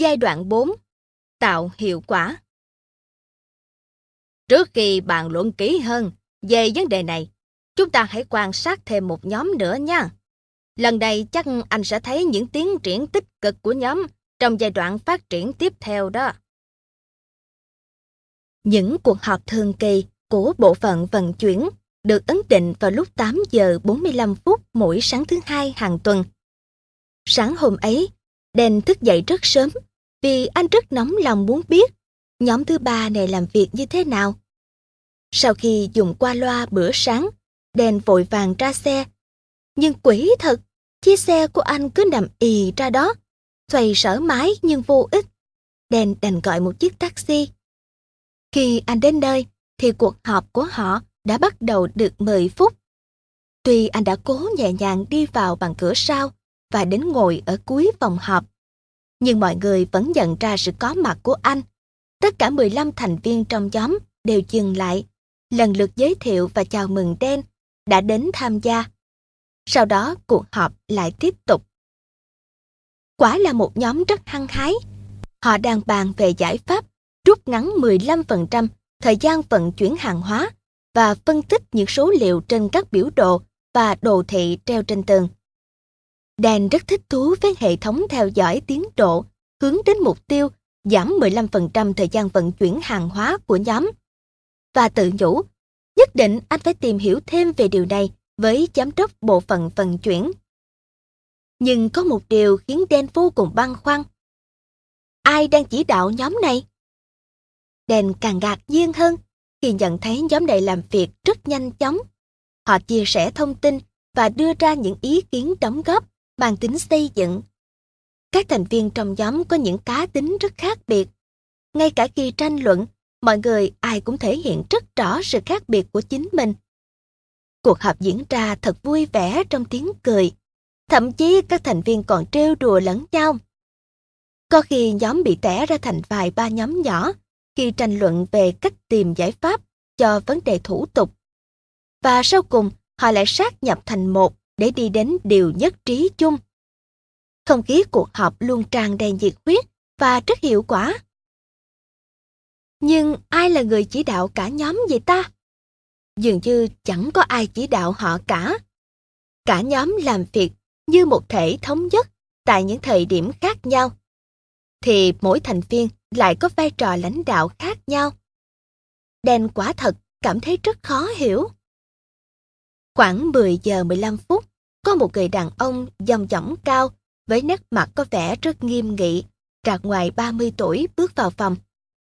Giai đoạn 4. Tạo hiệu quả. Trước khi bàn luận kỹ hơn về vấn đề này, chúng ta hãy quan sát thêm một nhóm nữa nha. Lần này chắc anh sẽ thấy những tiến triển tích cực của nhóm trong giai đoạn phát triển tiếp theo đó. Những cuộc họp thường kỳ của bộ phận vận chuyển được ấn định vào lúc 8 giờ 45 phút mỗi sáng thứ Hai hàng tuần. Sáng hôm ấy, Dan thức dậy rất sớm vì anh rất nóng lòng muốn biết nhóm thứ ba này làm việc như thế nào. Sau khi dùng qua loa bữa sáng, Dan vội vàng ra xe. Nhưng quỷ thật, chiếc xe của anh cứ nằm ì ra đó, xoay sở mái nhưng vô ích. Dan đành gọi một chiếc taxi. Khi anh đến nơi, thì cuộc họp của họ đã bắt đầu được 10 phút. Tuy anh đã cố nhẹ nhàng đi vào bằng cửa sau và đến ngồi ở cuối phòng họp, nhưng mọi người vẫn nhận ra sự có mặt của anh. Tất cả 15 thành viên trong nhóm đều dừng lại, lần lượt giới thiệu và chào mừng Dan đã đến tham gia. Sau đó cuộc họp lại tiếp tục. Quả là một nhóm rất hăng hái. Họ đang bàn về giải pháp rút ngắn 15% thời gian vận chuyển hàng hóa và phân tích những số liệu trên các biểu đồ và đồ thị treo trên tường. Dan rất thích thú với hệ thống theo dõi tiến độ hướng đến mục tiêu giảm 15% thời gian vận chuyển hàng hóa của nhóm. Và tự nhủ, nhất định anh phải tìm hiểu thêm về điều này với giám đốc bộ phận vận chuyển. Nhưng có một điều khiến Dan vô cùng băn khoăn. Ai đang chỉ đạo nhóm này? Dan càng ngạc nhiên hơn khi nhận thấy nhóm này làm việc rất nhanh chóng. Họ chia sẻ thông tin và đưa ra những ý kiến đóng góp mang tính xây dựng. Các thành viên trong nhóm có những cá tính rất khác biệt. Ngay cả khi tranh luận, mọi người ai cũng thể hiện rất rõ sự khác biệt của chính mình. Cuộc họp diễn ra thật vui vẻ trong tiếng cười. Thậm chí các thành viên còn trêu đùa lẫn nhau. Có khi nhóm bị tẻ ra thành vài ba nhóm nhỏ khi tranh luận về cách tìm giải pháp cho vấn đề thủ tục. Và sau cùng, họ lại sát nhập thành một để đi đến điều nhất trí chung. Không khí cuộc họp luôn tràn đầy nhiệt huyết và rất hiệu quả. Nhưng ai là người chỉ đạo cả nhóm vậy ta? Dường như chẳng có ai chỉ đạo họ cả. Cả nhóm làm việc như một thể thống nhất tại những thời điểm khác nhau. Thì mỗi thành viên lại có vai trò lãnh đạo khác nhau. Dan quả thật cảm thấy rất khó hiểu. Khoảng 10 giờ 15 phút, có một người đàn ông dòng dỏng cao với nét mặt có vẻ rất nghiêm nghị, trạc ngoài 30 tuổi bước vào phòng.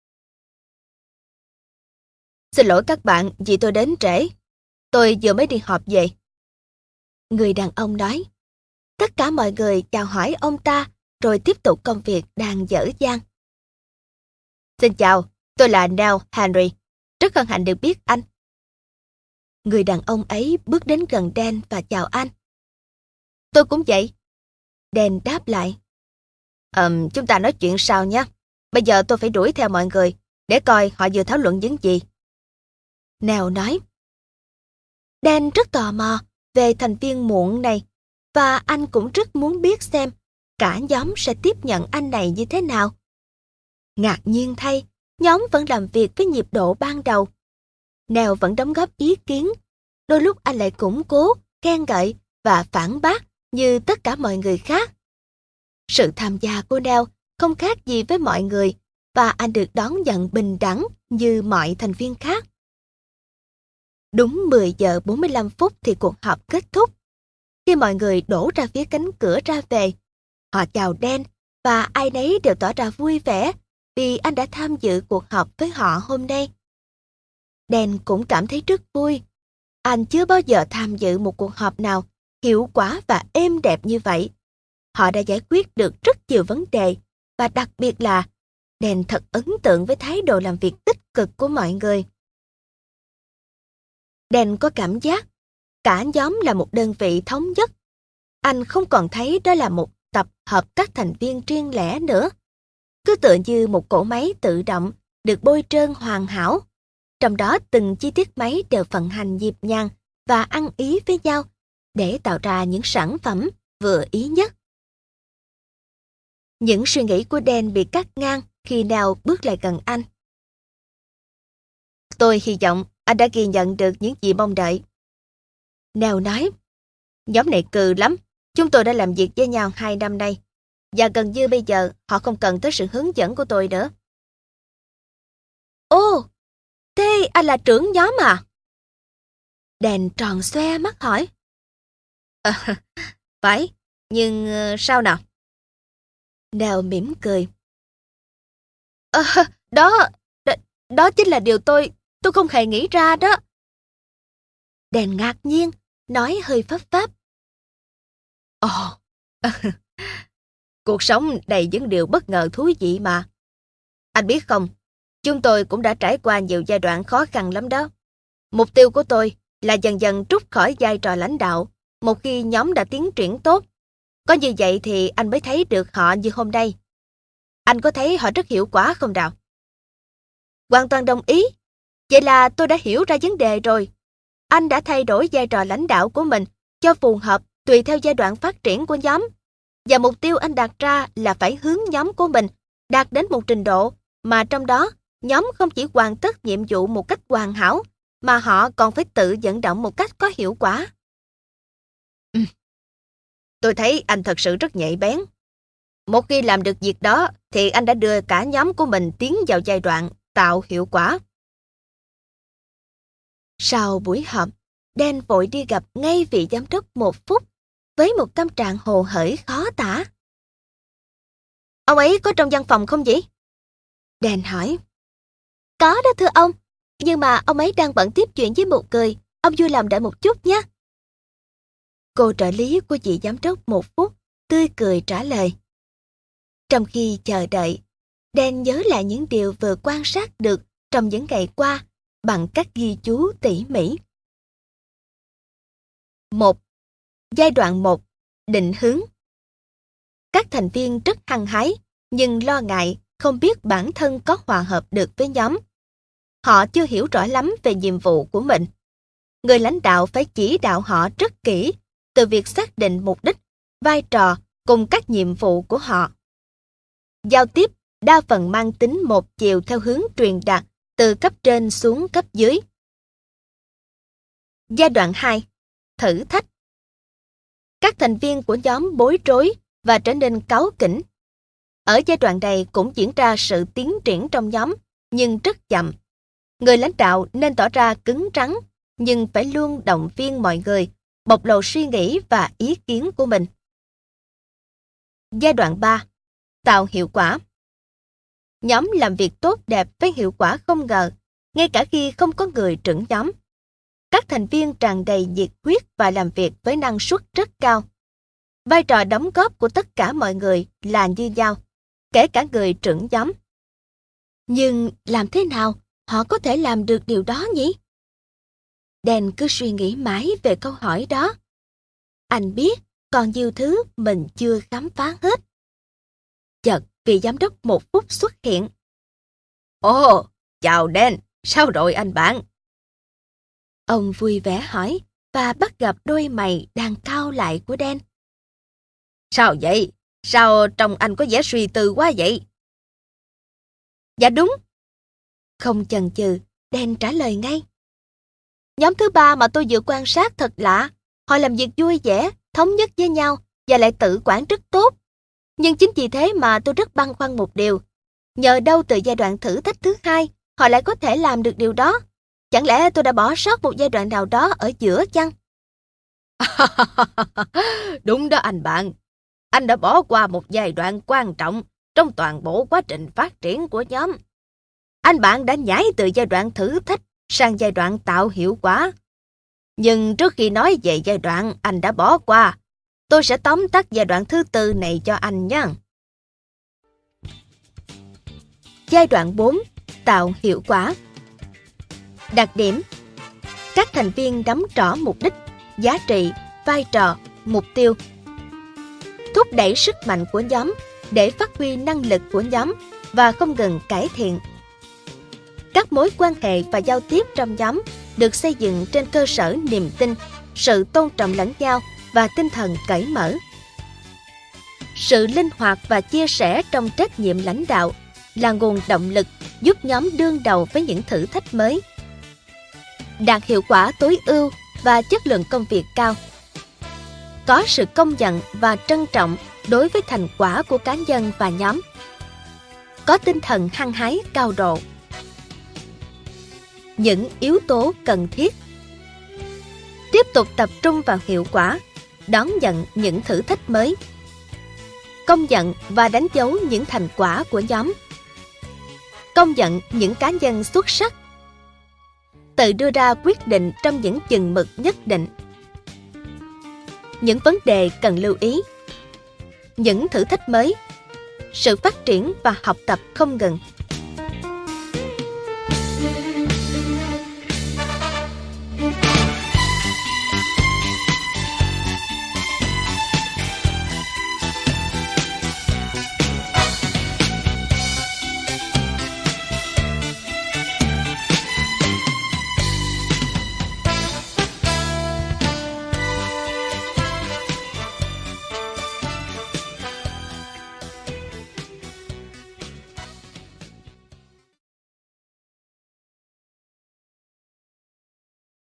Xin lỗi các bạn vì tôi đến trễ. Tôi vừa mới đi họp về. Người đàn ông nói. Tất cả mọi người chào hỏi ông ta rồi tiếp tục công việc đang dở dang. Xin chào, tôi là Neil Henry. Rất hân hạnh được biết anh. Người đàn ông ấy bước đến gần Dan và chào anh. Tôi cũng vậy. Dan đáp lại. Chúng ta nói chuyện sau nhé. Bây giờ tôi phải đuổi theo mọi người để coi họ vừa thảo luận những gì. Neil nói. Dan rất tò mò về thành viên muộn này và anh cũng rất muốn biết xem cả nhóm sẽ tiếp nhận anh này như thế nào. Ngạc nhiên thay, nhóm vẫn làm việc với nhịp độ ban đầu. Neil vẫn đóng góp ý kiến, đôi lúc anh lại củng cố, khen ngợi và phản bác như tất cả mọi người khác. Sự tham gia của Neil không khác gì với mọi người và anh được đón nhận bình đẳng như mọi thành viên khác. Đúng 10 giờ 45 phút thì cuộc họp kết thúc. Khi mọi người đổ ra phía cánh cửa ra về, họ chào Dan và ai nấy đều tỏ ra vui vẻ vì anh đã tham dự cuộc họp với họ hôm nay. Dan cũng cảm thấy rất vui. Anh chưa bao giờ tham dự một cuộc họp nào hiệu quả và êm đẹp như vậy. Họ đã giải quyết được rất nhiều vấn đề và đặc biệt là Dan thật ấn tượng với thái độ làm việc tích cực của mọi người. Dan có cảm giác cả nhóm là một đơn vị thống nhất. Anh không còn thấy đó là một tập hợp các thành viên riêng lẻ nữa. Cứ tựa như một cỗ máy tự động được bôi trơn hoàn hảo. Trong đó từng chi tiết máy đều vận hành nhịp nhàng và ăn ý với nhau để tạo ra những sản phẩm vừa ý nhất. Những suy nghĩ của Dan bị cắt ngang khi Neil bước lại gần anh. Tôi hy vọng anh đã ghi nhận được những gì mong đợi. Neil nói, nhóm này cừ lắm. Chúng tôi đã làm việc với nhau 2 năm nay. Và gần như bây giờ họ không cần tới sự hướng dẫn của tôi nữa. Ồ, thế anh là trưởng nhóm à? Dan tròn xoe mắt hỏi. Phải, nhưng sao nào? Neil mỉm cười. Đó, đó chính là điều tôi không hề nghĩ ra đó. Dan ngạc nhiên, nói hơi phấp pháp. Ồ, cuộc sống đầy những điều bất ngờ thú vị mà. Anh biết không, chúng tôi cũng đã trải qua nhiều giai đoạn khó khăn lắm đó. Mục tiêu của tôi là dần dần trút khỏi vai trò lãnh đạo một khi nhóm đã tiến triển tốt. Có như vậy thì anh mới thấy được họ như hôm nay. Anh có thấy họ rất hiệu quả không Đào? Hoàn toàn đồng ý. Vậy là tôi đã hiểu ra vấn đề rồi. Anh đã thay đổi vai trò lãnh đạo của mình cho phù hợp tùy theo giai đoạn phát triển của nhóm. Và mục tiêu anh đặt ra là phải hướng nhóm của mình đạt đến một trình độ mà trong đó nhóm không chỉ hoàn tất nhiệm vụ một cách hoàn hảo mà họ còn phải tự vận động một cách có hiệu quả. Tôi thấy anh thật sự rất nhạy bén. Một khi làm được việc đó thì anh đã đưa cả nhóm của mình tiến vào giai đoạn tạo hiệu quả. Sau buổi họp, Dan vội đi gặp ngay vị giám đốc 1 phút với một tâm trạng hồ hởi khó tả. Ông ấy có trong văn phòng không vậy? Dan hỏi. Có đó thưa ông, nhưng mà ông ấy đang bận tiếp chuyện với một người. Ông vui lòng đợi một chút nhé. Cô trợ lý của vị giám đốc 1 phút tươi cười trả lời. Trong khi chờ đợi, Dan nhớ lại những điều vừa quan sát được trong những ngày qua bằng các ghi chú tỉ mỉ. 1. Giai đoạn 1. Định hướng. Các thành viên rất hăng hái, nhưng lo ngại không biết bản thân có hòa hợp được với nhóm. Họ chưa hiểu rõ lắm về nhiệm vụ của mình. Người lãnh đạo phải chỉ đạo họ rất kỹ từ việc xác định mục đích, vai trò cùng các nhiệm vụ của họ. Giao tiếp đa phần mang tính một chiều theo hướng truyền đạt từ cấp trên xuống cấp dưới. Giai đoạn 2. Thử thách. Các thành viên của nhóm bối rối và trở nên cáu kỉnh. Ở giai đoạn này cũng diễn ra sự tiến triển trong nhóm, nhưng rất chậm. Người lãnh đạo nên tỏ ra cứng rắn, nhưng phải luôn động viên mọi người, bộc lộ suy nghĩ và ý kiến của mình. Giai đoạn 3. Tạo hiệu quả. Nhóm làm việc tốt đẹp với hiệu quả không ngờ, ngay cả khi không có người trưởng nhóm. Các thành viên tràn đầy nhiệt huyết và làm việc với năng suất rất cao. Vai trò đóng góp của tất cả mọi người là như nhau, kể cả người trưởng nhóm. Nhưng làm thế nào họ có thể làm được điều đó nhỉ? Dan cứ suy nghĩ mãi về câu hỏi đó. Anh biết còn nhiều thứ mình chưa khám phá hết. Chợt vị giám đốc 1 phút xuất hiện. Ồ, chào Dan, sao rồi anh bạn? Ông vui vẻ hỏi và bắt gặp đôi mày đang cau lại của Dan. Sao vậy? Sao trông anh có vẻ suy tư quá vậy? Dạ đúng. Không chần chừ, Dan trả lời ngay. Nhóm thứ 3 mà tôi vừa quan sát thật lạ. Họ làm việc vui vẻ, thống nhất với nhau và lại tự quản rất tốt. Nhưng chính vì thế mà tôi rất băn khoăn một điều. Nhờ đâu từ giai đoạn thử thách thứ 2, họ lại có thể làm được điều đó? Chẳng lẽ tôi đã bỏ sót một giai đoạn nào đó ở giữa chăng? Đúng đó anh bạn. Anh đã bỏ qua một giai đoạn quan trọng trong toàn bộ quá trình phát triển của nhóm. Anh bạn đã nhảy từ giai đoạn thử thách sang giai đoạn tạo hiệu quả. Nhưng trước khi nói về giai đoạn anh đã bỏ qua, tôi sẽ tóm tắt giai đoạn thứ 4 này cho anh nhé. Giai đoạn 4. Tạo hiệu quả. Đặc điểm. Các thành viên nắm rõ mục đích, giá trị, vai trò, mục tiêu. Thúc đẩy sức mạnh của nhóm để phát huy năng lực của nhóm và không ngừng cải thiện. Các mối quan hệ và giao tiếp trong nhóm được xây dựng trên cơ sở niềm tin, sự tôn trọng lẫn nhau và tinh thần cởi mở. Sự linh hoạt và chia sẻ trong trách nhiệm lãnh đạo là nguồn động lực giúp nhóm đương đầu với những thử thách mới, đạt hiệu quả tối ưu và chất lượng công việc cao. Có sự công nhận và trân trọng đối với thành quả của cá nhân và nhóm. Có tinh thần hăng hái cao độ. Những yếu tố cần thiết: tiếp tục tập trung vào hiệu quả, đón nhận những thử thách mới, công nhận và đánh dấu những thành quả của nhóm, công nhận những cá nhân xuất sắc, tự đưa ra quyết định trong những chừng mực nhất định. Những vấn đề cần lưu ý: những thử thách mới, sự phát triển và học tập không ngừng,